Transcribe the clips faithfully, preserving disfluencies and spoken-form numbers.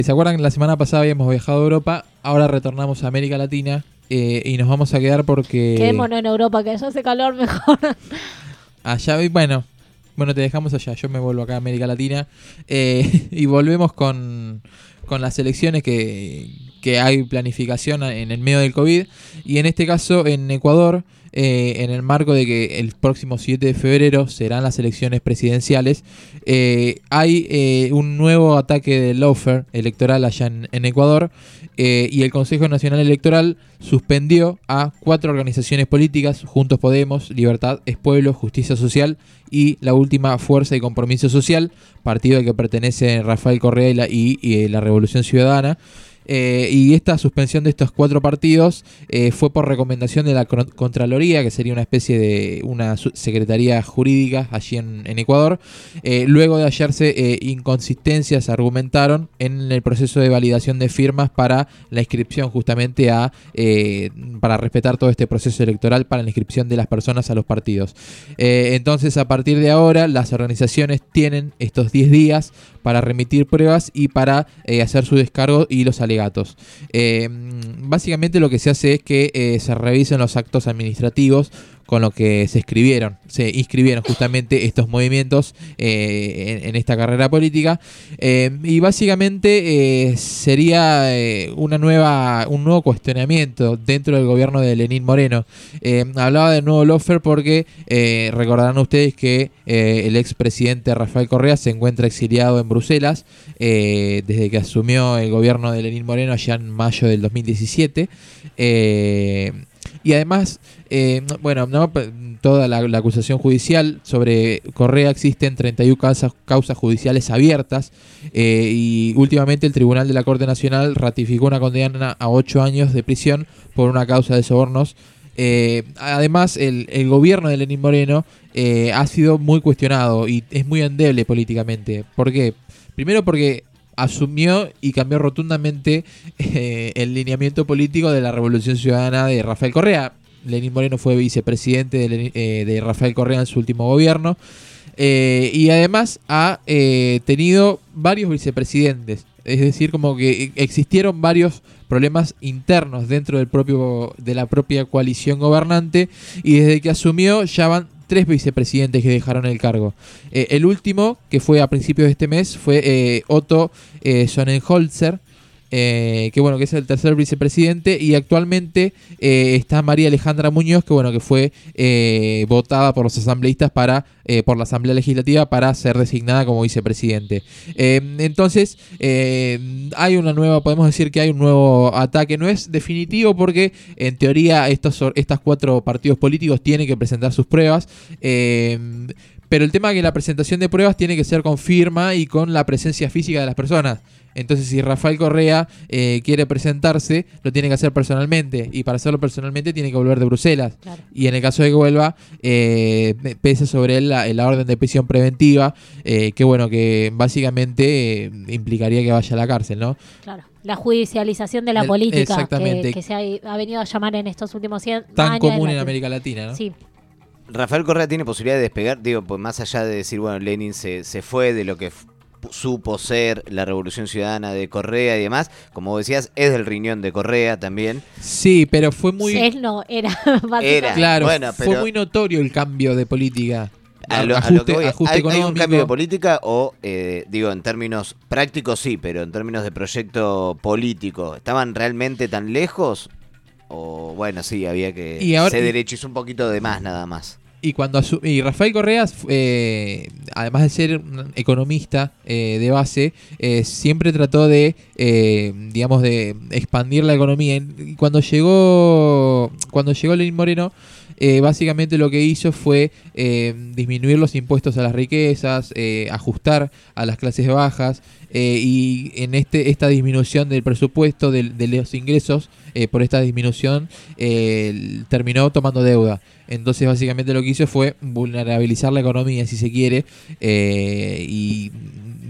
¿Se acuerdan que la semana pasada habíamos viajado a Europa? Ahora retornamos a América Latina eh, y nos vamos a quedar porque... Quedémonos en Europa, que allá hace calor mejor. Allá, bueno, bueno, te dejamos allá. Yo me vuelvo acá a América Latina eh, y volvemos con, con las elecciones que, que hay planificación en el medio del COVID. Y en este caso, en Ecuador, eh, en el marco de que el próximo siete de febrero serán las elecciones presidenciales, eh, hay eh, un nuevo ataque de lawfare electoral allá en, en Ecuador, eh, y el Consejo Nacional Electoral suspendió a cuatro organizaciones políticas: Juntos Podemos, Libertad es Pueblo, Justicia Social y la última, Fuerza y Compromiso Social, partido al que pertenece Rafael Correa y la, y, y la Revolución Ciudadana. Eh, y esta suspensión de estos cuatro partidos eh, fue por recomendación de la Contraloría, que sería una especie de una secretaría jurídica allí en, en Ecuador. Eh, luego de hallarse eh, inconsistencias, argumentaron, en el proceso de validación de firmas para la inscripción, justamente a eh, para respetar todo este proceso electoral para la inscripción de las personas a los partidos. Eh, entonces, a partir de ahora, las organizaciones tienen estos diez días para remitir pruebas y para eh, hacer su descargo y los alegatos. Eh, básicamente lo que se hace es que eh, se revisen los actos administrativos con lo que se escribieron, se inscribieron justamente estos movimientos eh, en, en esta carrera política, eh, y básicamente eh, sería eh, una nueva, un nuevo cuestionamiento dentro del gobierno de Lenín Moreno. Eh, hablaba de nuevo lawfare porque eh, recordarán ustedes que eh, el expresidente Rafael Correa se encuentra exiliado en Bruselas eh, desde que asumió el gobierno de Lenín Moreno allá en mayo del dos mil diecisiete. Eh, Y además, eh, bueno, ¿no? toda la, la acusación judicial sobre Correa, existen treinta y una causas, causas judiciales abiertas, eh, y últimamente el Tribunal de la Corte Nacional ratificó una condena a ocho años de prisión por una causa de sobornos. Eh, además, el, el gobierno de Lenín Moreno eh, ha sido muy cuestionado y es muy endeble políticamente. ¿Por qué? Primero porque asumió y cambió rotundamente eh, el lineamiento político de la Revolución Ciudadana de Rafael Correa. Lenín Moreno fue vicepresidente de, Lenín, eh, de Rafael Correa en su último gobierno, eh, y además ha eh, tenido varios vicepresidentes. Es decir, como que existieron varios problemas internos dentro del propio de la propia coalición gobernante, y desde que asumió ya van tres vicepresidentes que dejaron el cargo. Eh, el último, que fue a principios de este mes, fue eh, Otto eh, Sonnenholzer, eh, que bueno, que es el tercer vicepresidente, y actualmente eh, está María Alejandra Muñoz, que bueno, que fue eh, votada por los asambleístas para eh, por la Asamblea Legislativa para ser designada como vicepresidente. Eh, entonces, eh, hay una nueva, podemos decir que hay un nuevo ataque. No es definitivo porque en teoría estos estas cuatro partidos políticos tienen que presentar sus pruebas. Eh, pero el tema es que la presentación de pruebas tiene que ser con firma y con la presencia física de las personas. Entonces, si Rafael Correa eh, quiere presentarse, lo tiene que hacer personalmente, y para hacerlo personalmente tiene que volver de Bruselas. Claro. Y en el caso de que vuelva, eh, pese sobre él la, la orden de prisión preventiva, eh, que bueno, que básicamente eh, implicaría que vaya a la cárcel, ¿no? Claro. La judicialización de la el, política, exactamente. que, que se ha, ha venido a llamar en estos últimos cien años. Tan común en América Latina, ¿no? Sí. Rafael Correa tiene posibilidad de despegar, digo, pues más allá de decir, bueno, Lenin se, se fue de lo que f- supo ser la Revolución Ciudadana de Correa y demás, como decías, es del riñón de Correa también. Sí, pero fue muy... Él no, era. Era, claro, bueno, pero... fue muy notorio el cambio de política. A lo, ajuste, a lo que voy, ajuste ¿hay, económico. ¿Hay un cambio de política o, eh, digo, en términos prácticos sí, pero en términos de proyecto político, ¿estaban realmente tan lejos? O bueno, sí, había que y ahora, se derechizó un poquito de más nada más. Y cuando asu- y Rafael Correa, eh, además de ser un economista eh, de base, eh, siempre trató de, eh, digamos, de expandir la economía. Y cuando llegó, cuando llegó Lenín Moreno, eh, básicamente lo que hizo fue eh, disminuir los impuestos a las riquezas, eh, ajustar a las clases bajas, eh, y en este esta disminución del presupuesto, de, de los ingresos, eh, por esta disminución, eh, terminó tomando deuda. Entonces básicamente lo que hizo fue vulnerabilizar la economía, si se quiere, eh, y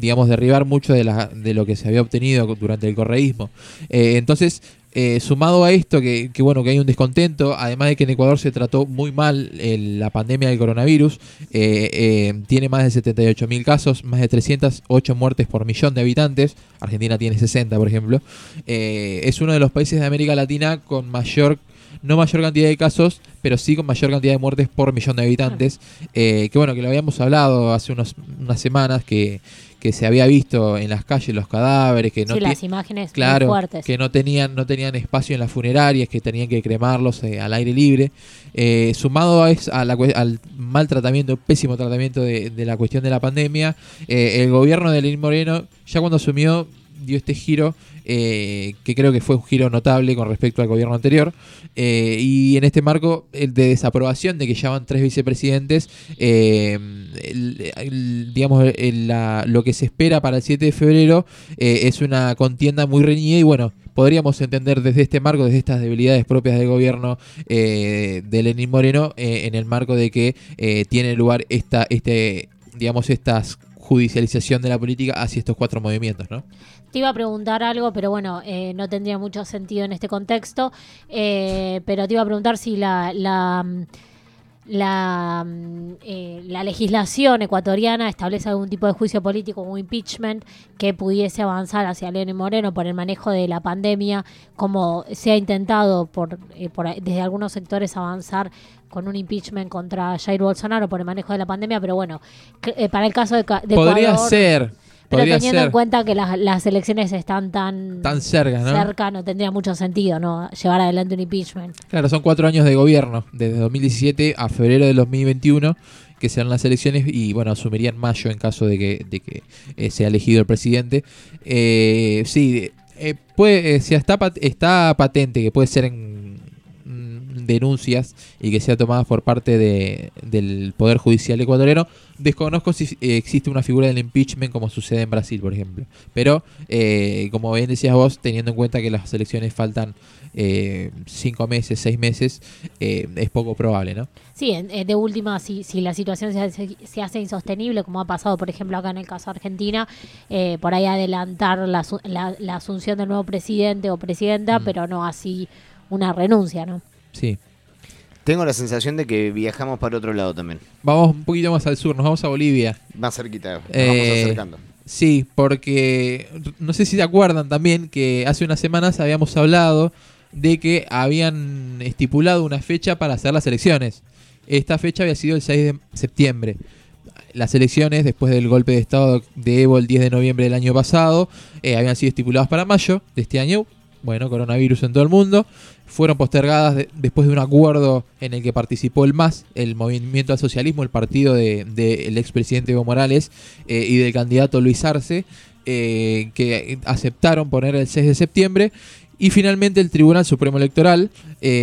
digamos, derribar mucho de, la, de lo que se había obtenido durante el correísmo. Eh, entonces, eh, sumado a esto, que, que bueno, que hay un descontento, además de que en Ecuador se trató muy mal el, la pandemia del coronavirus, eh, eh, tiene más de setenta y ocho mil casos, más de trescientas ocho muertes por millón de habitantes, Argentina tiene sesenta, por ejemplo, eh, es uno de los países de América Latina con mayor, no mayor cantidad de casos, pero sí con mayor cantidad de muertes por millón de habitantes, eh, que bueno, que lo habíamos hablado hace unos, unas semanas, que que se había visto en las calles los cadáveres, que no sí, ti- las imágenes claro, muy fuertes. que no tenían no tenían espacio en las funerarias, que tenían que cremarlos eh, al aire libre, eh, sumado a, es, a la, al mal tratamiento, pésimo tratamiento de, de la cuestión de la pandemia, eh, el gobierno de Lenín Moreno, ya cuando asumió, dio este giro, eh, que creo que fue un giro notable con respecto al gobierno anterior, eh, y en este marco el de desaprobación de que ya van tres vicepresidentes, eh, el, el, digamos el, la, lo que se espera para el siete de febrero eh, es una contienda muy reñida, y bueno, podríamos entender desde este marco, desde estas debilidades propias del gobierno eh, de Lenín Moreno, eh, en el marco de que eh, tiene lugar esta este digamos estas judicialización de la política hacia estos cuatro movimientos, ¿no? Te iba a preguntar algo, pero bueno, eh, no tendría mucho sentido en este contexto, eh, pero te iba a preguntar si la, la, la, eh, la legislación ecuatoriana establece algún tipo de juicio político o impeachment que pudiese avanzar hacia Lenín Moreno por el manejo de la pandemia, como se ha intentado por, eh, por desde algunos sectores avanzar con un impeachment contra Jair Bolsonaro por el manejo de la pandemia, pero bueno, que, eh, para el caso de, de podría Ecuador, ser, pero podría teniendo ser en cuenta que las, las elecciones están tan, tan cerca, ¿no? cerca, no tendría mucho sentido, ¿no? Llevar adelante un impeachment. Claro, son cuatro años de gobierno, desde dos mil diecisiete a febrero de dos mil veintiuno, que serán las elecciones, y bueno, asumiría en mayo en caso de que, de que eh, sea elegido el presidente. Eh, sí, eh, puede, eh, si está, pat- está patente que puede ser en denuncias y que sea tomada por parte de, del Poder Judicial ecuatoriano. Desconozco si eh, existe una figura del impeachment como sucede en Brasil, por ejemplo. Pero, eh, como bien decías vos, teniendo en cuenta que las elecciones faltan eh, cinco meses, seis meses, eh, es poco probable, ¿no? Sí, eh, de última, si, si la situación se hace, se hace insostenible, como ha pasado, por ejemplo, acá en el caso de Argentina, eh, por ahí adelantar la, la, la asunción del nuevo presidente o presidenta, mm. pero no así una renuncia, ¿no? Sí. Tengo la sensación de que viajamos para otro lado también. Vamos un poquito más al sur, nos vamos a Bolivia. Más cerquita, nos eh, vamos acercando. Sí, porque no sé si se acuerdan también que hace unas semanas habíamos hablado de que habían estipulado una fecha para hacer las elecciones. Esta fecha había sido el seis de septiembre. Las elecciones, después del golpe de estado de Evo el diez de noviembre del año pasado, eh, habían sido estipuladas para mayo de este año. Bueno, coronavirus en todo el mundo. Fueron postergadas de, después de un acuerdo en el que participó el M A S, el Movimiento al Socialismo, el partido del de, de expresidente Evo Morales eh, y del candidato Luis Arce, eh, que aceptaron poner el seis de septiembre. Y finalmente el Tribunal Supremo Electoral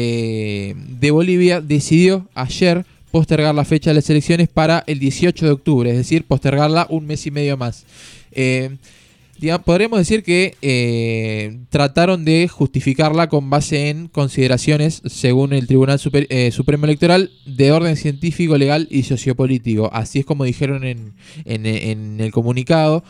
eh, de Bolivia decidió ayer postergar la fecha de las elecciones para el dieciocho de octubre, es decir, postergarla un mes y medio más. Eh, Digamos, podremos decir que eh, trataron de justificarla con base en consideraciones, según el Tribunal Super, eh, Supremo Electoral, de orden científico, legal y sociopolítico. Así es como dijeron en, en, en el comunicado.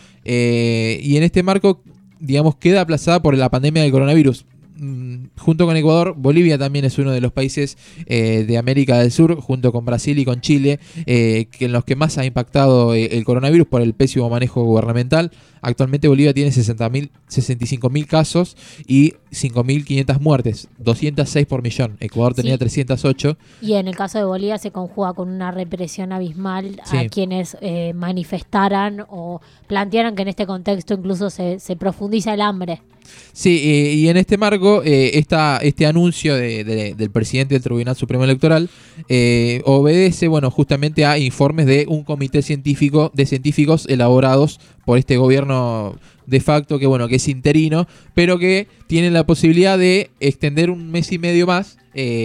Eh, y en este marco, digamos, queda aplazada por la pandemia del coronavirus. Junto con Ecuador, Bolivia también es uno de los países eh, de América del Sur, junto con Brasil y con Chile, eh, que en los que más ha impactado eh, el coronavirus por el pésimo manejo gubernamental. Actualmente Bolivia tiene sesenta mil, sesenta y cinco mil casos y cinco mil quinientas muertes, doscientos seis por millón. Ecuador tenía sí. trescientos ocho. Y en el caso de Bolivia se conjuga con una represión abismal sí. a quienes eh, manifestaran o plantearan que en este contexto incluso se, se profundiza el hambre. Sí, eh, y en este marco, eh, esta, este anuncio de, de, del presidente del Tribunal Supremo Electoral eh, obedece, bueno, justamente a informes de un comité científico de científicos elaborados por este gobierno de facto, que bueno, que es interino, pero que tiene la posibilidad de extender un mes y medio más,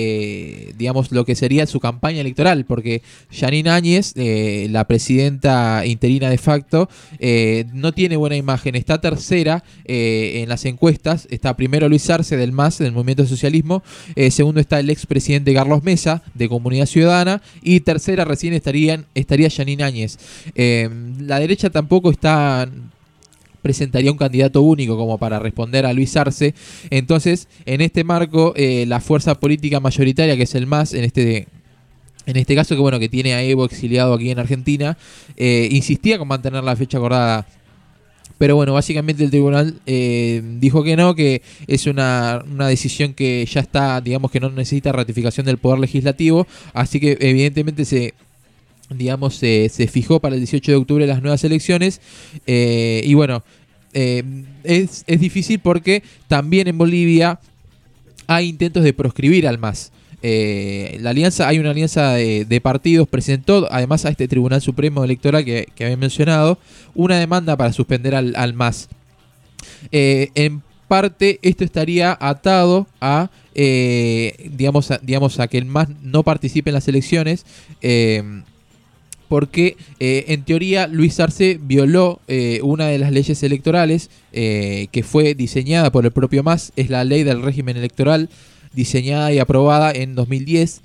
eh, digamos, lo que sería su campaña electoral, porque Janine Áñez, eh, la presidenta interina de facto, eh, no tiene buena imagen, está tercera eh, en las encuestas, está primero Luis Arce del M A S, del Movimiento Socialismo, eh, segundo está el expresidente Carlos Mesa, de Comunidad Ciudadana, y tercera recién estarían, estaría Janine Áñez. Eh, la derecha tampoco está presentaría un candidato único como para responder a Luis Arce. Entonces, en este marco, eh, la fuerza política mayoritaria, que es el M A S, en este... En este caso, que bueno, que tiene a Evo exiliado aquí en Argentina, eh, insistía con mantener la fecha acordada. Pero bueno, básicamente el tribunal eh, dijo que no, que es una, una decisión que ya está, digamos que no necesita ratificación del Poder Legislativo. Así que evidentemente se... digamos, se, se fijó para el dieciocho de octubre las nuevas elecciones. Eh, y bueno, eh, es, es difícil porque también en Bolivia hay intentos de proscribir al M A S. Eh, la alianza, hay una alianza de, de partidos, presentó además a este Tribunal Supremo Electoral que, que había mencionado, una demanda para suspender al, al M A S. Eh, en parte esto estaría atado a, eh, digamos, a, digamos, a que el M A S no participe en las elecciones, eh, porque eh, en teoría Luis Arce violó eh, una de las leyes electorales eh, que fue diseñada por el propio M A S, es la ley del régimen electoral, diseñada y aprobada en dos mil diez.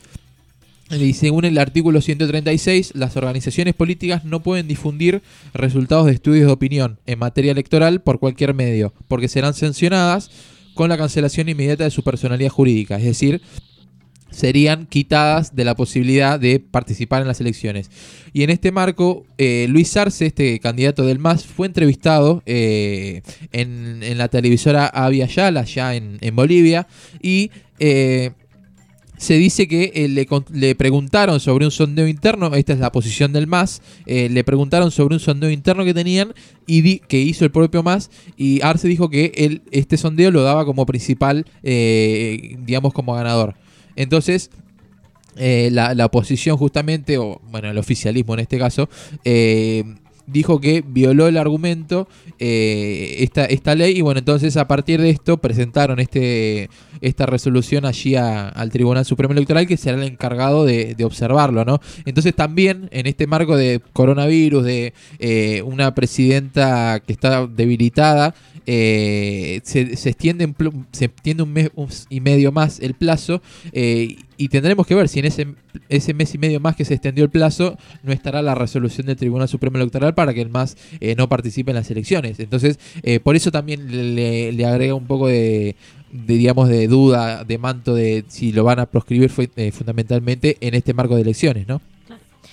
Y según el artículo ciento treinta y seis, las organizaciones políticas no pueden difundir resultados de estudios de opinión en materia electoral por cualquier medio, porque serán sancionadas con la cancelación inmediata de su personalidad jurídica, es decir, serían quitadas de la posibilidad de participar en las elecciones. Y en este marco, eh, Luis Arce, este candidato del M A S, fue entrevistado eh, en, en la televisora Avia Yala, allá en, en Bolivia, y eh, se dice que eh, le, le preguntaron sobre un sondeo interno, esta es la posición del M A S, eh, le preguntaron sobre un sondeo interno que tenían y di, que hizo el propio M A S, y Arce dijo que él, este sondeo lo daba como principal, eh, digamos como ganador. Entonces, eh, la, la oposición justamente, o bueno, el oficialismo en este caso, eh, dijo que violó el argumento, eh, esta, esta ley, y bueno, entonces a partir de esto presentaron este esta resolución allí a, al Tribunal Supremo Electoral, que será el encargado de, de observarlo, ¿no? Entonces también en este marco de coronavirus, de eh, una presidenta que está debilitada, eh, se, se extiende un, pl- se extiende un mes un y medio más el plazo, eh, y tendremos que ver si en ese, ese mes y medio más que se extendió el plazo no estará la resolución del Tribunal Supremo Electoral para que el M A S eh, no participe en las elecciones. Entonces, eh, por eso también le, le agrega un poco de, de, digamos, de duda, de manto de si lo van a proscribir fue, eh, fundamentalmente en este marco de elecciones, ¿no?